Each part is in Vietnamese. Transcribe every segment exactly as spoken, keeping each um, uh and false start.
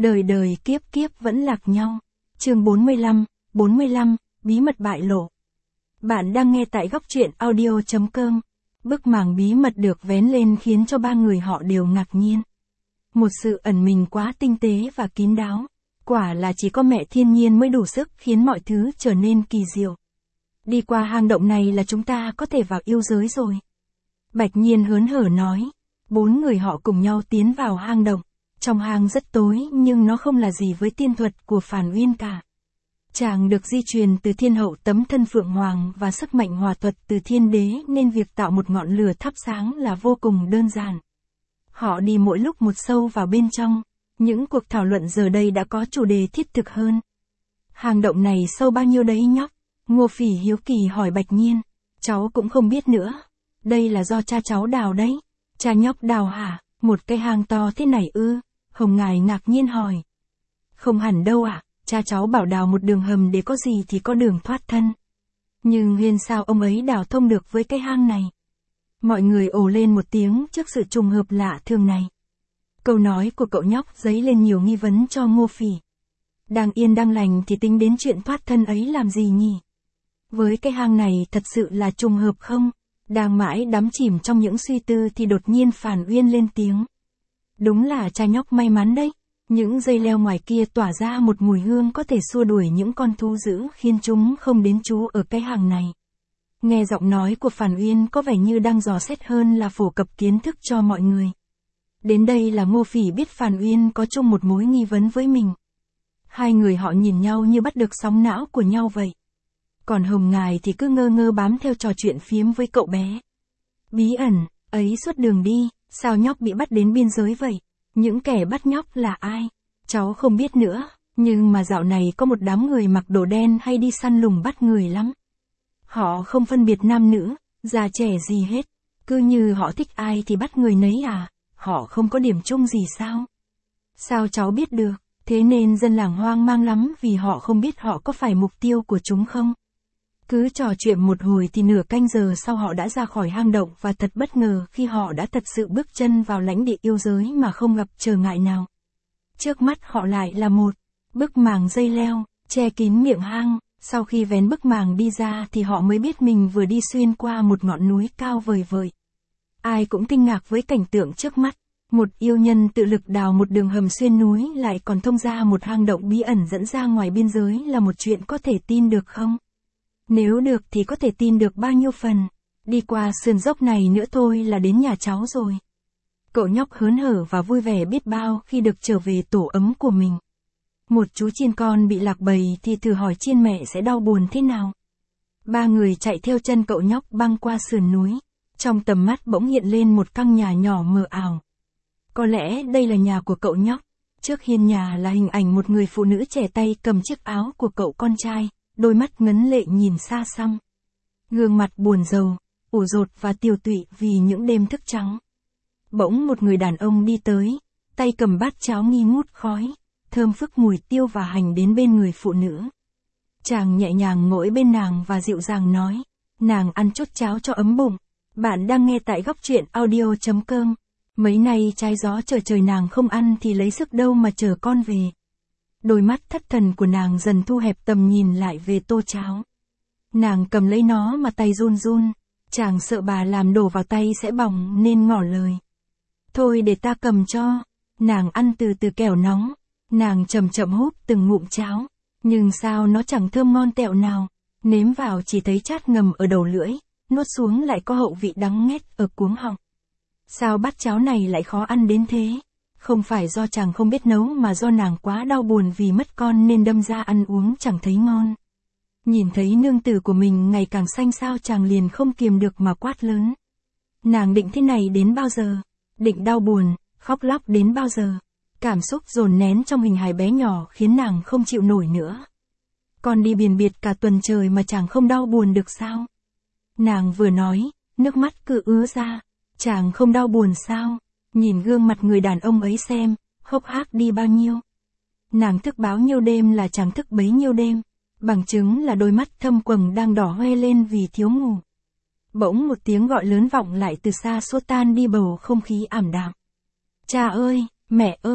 Đời đời kiếp kiếp vẫn lạc nhau. Chương bốn mươi lăm, bốn mươi lăm, bí mật bại lộ. Bạn đang nghe tại góc truyện audio chấm com. Bức màng bí mật được vén lên khiến cho ba người họ đều ngạc nhiên. Một sự ẩn mình quá tinh tế và kín đáo. Quả là chỉ có mẹ thiên nhiên mới đủ sức khiến mọi thứ trở nên kỳ diệu. Đi qua hang động này là chúng ta có thể vào yêu giới rồi. Bạch Nhiên hớn hở nói. Bốn người họ cùng nhau tiến vào hang động. Trong hang rất tối nhưng nó không là gì với tiên thuật của Phản Uyên cả. Chàng được di truyền từ thiên hậu tấm thân phượng hoàng và sức mạnh hòa thuật từ thiên đế nên việc tạo một ngọn lửa thắp sáng là vô cùng đơn giản. Họ đi mỗi lúc một sâu vào bên trong. Những cuộc thảo luận giờ đây đã có chủ đề thiết thực hơn. Hang động này sâu bao nhiêu đấy nhóc? Ngô Phỉ hiếu kỳ hỏi Bạch Nhiên. Cháu cũng không biết nữa. Đây là do cha cháu đào đấy. Cha nhóc đào hả? Một cái hang to thế này ư? Hồng Ngài ngạc nhiên hỏi. Không hẳn đâu ạ, à, cha cháu bảo đào một đường hầm để có gì thì có đường thoát thân. Nhưng nguyên sao ông ấy đào thông được với cái hang này? Mọi người ồ lên một tiếng trước sự trùng hợp lạ thường này. Câu nói của cậu nhóc dấy lên nhiều nghi vấn cho Ngô Phỉ. Đang yên đang lành thì tính đến chuyện thoát thân ấy làm gì nhỉ? Với cái hang này thật sự là trùng hợp không? Đang mãi đắm chìm trong những suy tư thì đột nhiên Phản Uyên lên tiếng. Đúng là cha nhóc may mắn đấy. Những dây leo ngoài kia tỏa ra một mùi hương có thể xua đuổi những con thú dữ khiến chúng không đến trú ở cái hang này. Nghe giọng nói của Phản Uyên có vẻ như đang dò xét hơn là phổ cập kiến thức cho mọi người. Đến đây là Ngô Phỉ biết Phản Uyên có chung một mối nghi vấn với mình. Hai người họ nhìn nhau như bắt được sóng não của nhau vậy. Còn Hồng Ngài thì cứ ngơ ngơ bám theo trò chuyện phiếm với cậu bé. Bí ẩn, ấy suốt đường đi, sao nhóc bị bắt đến biên giới vậy? Những kẻ bắt nhóc là ai? Cháu không biết nữa, nhưng mà dạo này có một đám người mặc đồ đen hay đi săn lùng bắt người lắm. Họ không phân biệt nam nữ, già trẻ gì hết. Cứ như họ thích ai thì bắt người nấy à? Họ không có điểm chung gì sao? Sao cháu biết được? Thế nên dân làng hoang mang lắm vì họ không biết họ có phải mục tiêu của chúng không? Cứ trò chuyện một hồi thì nửa canh giờ sau họ đã ra khỏi hang động và thật bất ngờ khi họ đã thật sự bước chân vào lãnh địa yêu giới mà không gặp trở ngại nào. Trước mắt họ lại là một bức màng dây leo, che kín miệng hang. Sau khi vén bức màng đi ra thì họ mới biết mình vừa đi xuyên qua một ngọn núi cao vời vợi. Ai cũng kinh ngạc với cảnh tượng trước mắt. Một yêu nhân tự lực đào một đường hầm xuyên núi lại còn thông ra một hang động bí ẩn dẫn ra ngoài biên giới là một chuyện có thể tin được không? Nếu được thì có thể tin được bao nhiêu phần. Đi qua sườn dốc này nữa thôi là đến nhà cháu rồi. Cậu nhóc hớn hở và vui vẻ biết bao khi được trở về tổ ấm của mình. Một chú chiên con bị lạc bầy thì thử hỏi chiên mẹ sẽ đau buồn thế nào. Ba người chạy theo chân cậu nhóc băng qua sườn núi. Trong tầm mắt bỗng hiện lên một căn nhà nhỏ mờ ảo. Có lẽ đây là nhà của cậu nhóc. Trước hiên nhà là hình ảnh một người phụ nữ trẻ tay cầm chiếc áo của cậu con trai. Đôi mắt ngấn lệ nhìn xa xăm. Gương mặt buồn rầu, ủ rột và tiều tụy vì những đêm thức trắng. Bỗng một người đàn ông đi tới, tay cầm bát cháo nghi ngút khói, thơm phức mùi tiêu và hành đến bên người phụ nữ. Chàng nhẹ nhàng ngồi bên nàng và dịu dàng nói, nàng ăn chút cháo cho ấm bụng. Bạn đang nghe tại góc truyện audio chấm com. Mấy nay trái gió chờ trời nàng không ăn thì lấy sức đâu mà chờ con về. Đôi mắt thất thần của nàng dần thu hẹp tầm nhìn lại về tô cháo. Nàng cầm lấy nó mà tay run run. Chàng sợ bà làm đổ vào tay sẽ bỏng nên ngỏ lời. Thôi để ta cầm cho. Nàng ăn từ từ kẻo nóng. Nàng chậm chậm húp từng ngụm cháo. Nhưng sao nó chẳng thơm ngon tẹo nào. Nếm vào chỉ thấy chát ngầm ở đầu lưỡi. Nuốt xuống lại có hậu vị đắng nghét ở cuống họng. Sao bát cháo này lại khó ăn đến thế? Không phải do chàng không biết nấu mà do nàng quá đau buồn vì mất con nên đâm ra ăn uống chẳng thấy ngon. Nhìn thấy nương tử của mình ngày càng xanh xao chàng liền không kiềm được mà quát lớn. Nàng định thế này đến bao giờ? Định đau buồn, khóc lóc đến bao giờ? Cảm xúc dồn nén trong hình hài bé nhỏ khiến nàng không chịu nổi nữa. Con đi biền biệt cả tuần trời mà chàng không đau buồn được sao? Nàng vừa nói, nước mắt cứ ứa ra. Chàng không đau buồn sao? Nhìn gương mặt người đàn ông ấy xem, hốc hác đi bao nhiêu. Nàng thức báo nhiêu đêm là chàng thức bấy nhiêu đêm. Bằng chứng là đôi mắt thâm quầng đang đỏ hoe lên vì thiếu ngủ. Bỗng một tiếng gọi lớn vọng lại từ xa xua tan đi bầu không khí ảm đạm. Cha ơi, mẹ ơi,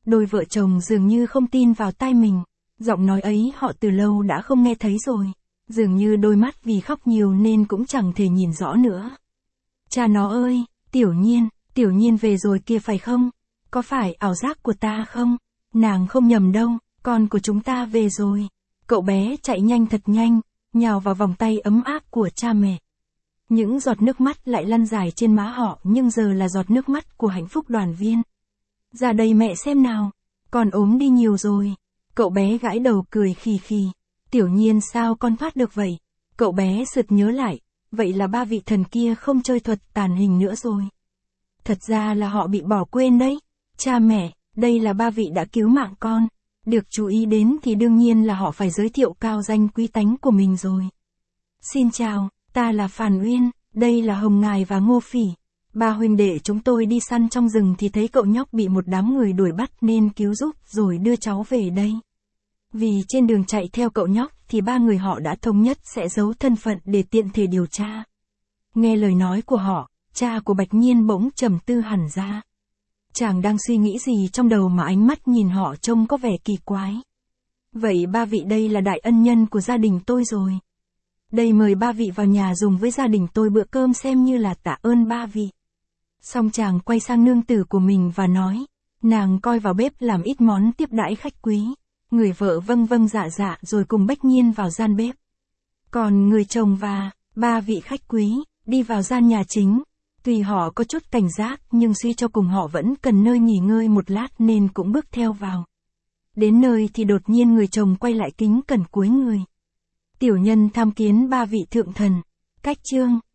Đôi vợ chồng dường như không tin vào tai mình. Giọng nói ấy họ từ lâu đã không nghe thấy rồi. Dường như đôi mắt vì khóc nhiều nên cũng chẳng thể nhìn rõ nữa. Cha nó ơi, Tiểu Nhiên, Tiểu Nhiên về rồi kia phải không? Có phải ảo giác của ta không? Nàng không nhầm đâu, con của chúng ta về rồi. Cậu bé chạy nhanh thật nhanh, nhào vào vòng tay ấm áp của cha mẹ. Những giọt nước mắt lại lăn dài trên má họ nhưng giờ là giọt nước mắt của hạnh phúc đoàn viên. Ra đây mẹ xem nào, con ốm đi nhiều rồi. Cậu bé gãi đầu cười khì khì. Tiểu Nhiên sao con thoát được vậy? Cậu bé sực nhớ lại, vậy là ba vị thần kia không chơi thuật tàn hình nữa rồi. Thật ra là họ bị bỏ quên đấy. Cha mẹ, đây là ba vị đã cứu mạng con. Được chú ý đến thì đương nhiên là họ phải giới thiệu cao danh quý tánh của mình rồi. Xin chào, ta là Phàn Uyên, đây là Hồng Ngài và Ngô Phỉ. Ba huynh đệ chúng tôi đi săn trong rừng thì thấy cậu nhóc bị một đám người đuổi bắt nên cứu giúp rồi đưa cháu về đây. Vì trên đường chạy theo cậu nhóc thì ba người họ đã thống nhất sẽ giấu thân phận để tiện thể điều tra. Nghe lời nói của họ, cha của Bạch Nhiên bỗng trầm tư hẳn ra. Chàng đang suy nghĩ gì trong đầu mà ánh mắt nhìn họ trông có vẻ kỳ quái. Vậy ba vị đây là đại ân nhân của gia đình tôi rồi. Đây mời ba vị vào nhà dùng với gia đình tôi bữa cơm xem như là tạ ơn ba vị. Xong chàng quay sang nương tử của mình và nói, nàng coi vào bếp làm ít món tiếp đãi khách quý. Người vợ vâng vâng dạ dạ rồi cùng Bách Nhiên vào gian bếp. Còn người chồng và ba vị khách quý đi vào gian nhà chính. Tuy họ có chút cảnh giác nhưng suy cho cùng họ vẫn cần nơi nghỉ ngơi một lát nên cũng bước theo vào. Đến nơi thì đột nhiên người chồng quay lại kính cẩn cúi người. Tiểu nhân tham kiến ba vị thượng thần. Cách chương